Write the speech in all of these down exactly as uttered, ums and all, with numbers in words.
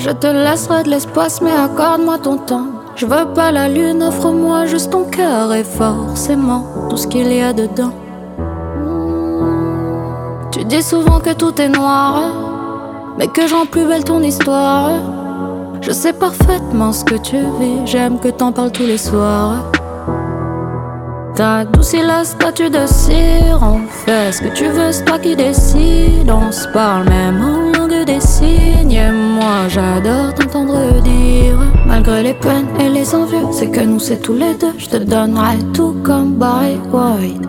Je te laisserai de l'espace mais accorde-moi ton temps. Je veux pas la lune, offre-moi juste ton cœur et forcément tout ce qu'il y a dedans. Tu dis souvent que tout est noir, mais que rend plus belle ton histoire. Je sais parfaitement ce que tu vis, j'aime que t'en parles tous les soirs. T'as adouci la statue de cire, on fait ce que tu veux, c'est toi qui décides. On se parle même en langue des signes, et moi j'adore t'entendre dire. Malgré les peines et les envieux, c'est que nous c'est tous les deux. Je te donnerai tout comme Barry White,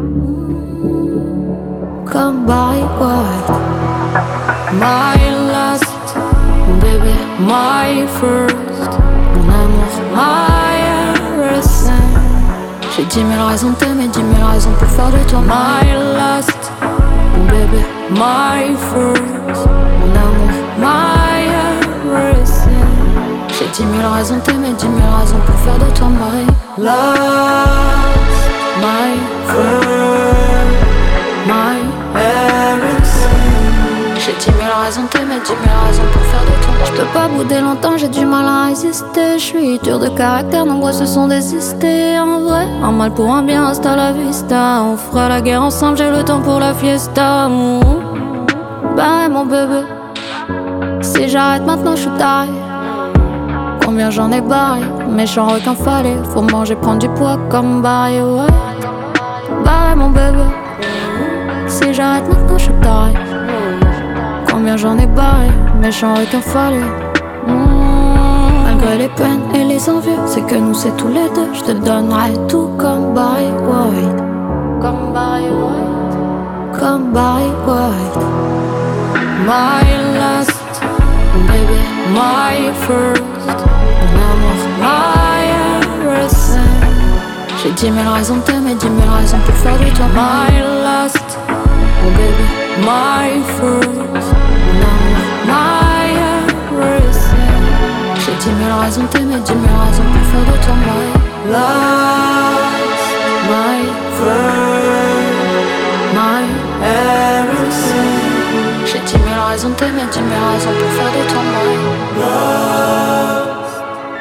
comme Barry White. My last, baby, my first, mon amour, my everything. J'ai dix mille raisons de t'aimer, dix mille raisons pour faire de toi my last, baby, my first, mon amour, my everything. J'ai dix mille raisons de t'aimer, dix mille raisons pour faire de toi my last, my first, my everything. J'ai dix mille raisons de t'aimer, dix mille raisons pour faire de toi. Je peux pas bouder longtemps, j'ai du mal à résister. Je suis dur de caractère, nombreux se sont désistés. En vrai, un mal pour un bien, hasta la vista. On fera la guerre ensemble, j'ai le temps pour la fiesta. Mmh. Bah mon bébé, si j'arrête maintenant, je suis taille. Combien j'en ai barré, méchant requin fallait. Faut manger, prendre du poids comme Barry, ouais. Bah mon bébé, si j'arrête maintenant, je suis taille. Combien j'en ai barré, méchant requin fallait. Mmh. Malgré les peines et les envieux, c'est que nous c'est tous les deux. Je te donnerai tout comme Barry White, comme Barry White, comme Barry White. My last, baby, my first, mon amour, my everything. J'ai dix mille raisons de t'aimer, dix mille raisons pour faire de toi my last, baby, my first, mon amour, my everything. J'ai dix mille raisons de t'aimer, dix mille raisons pour faire de toi my last, my first, my everything. J'ai dix mille raisons de t'aimer, dix mille raisons pour faire de toi my last,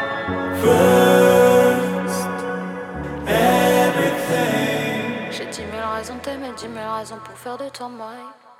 first, everything. J'ai dix mille raisons de t'aimer, dix mille raisons pour faire de toi my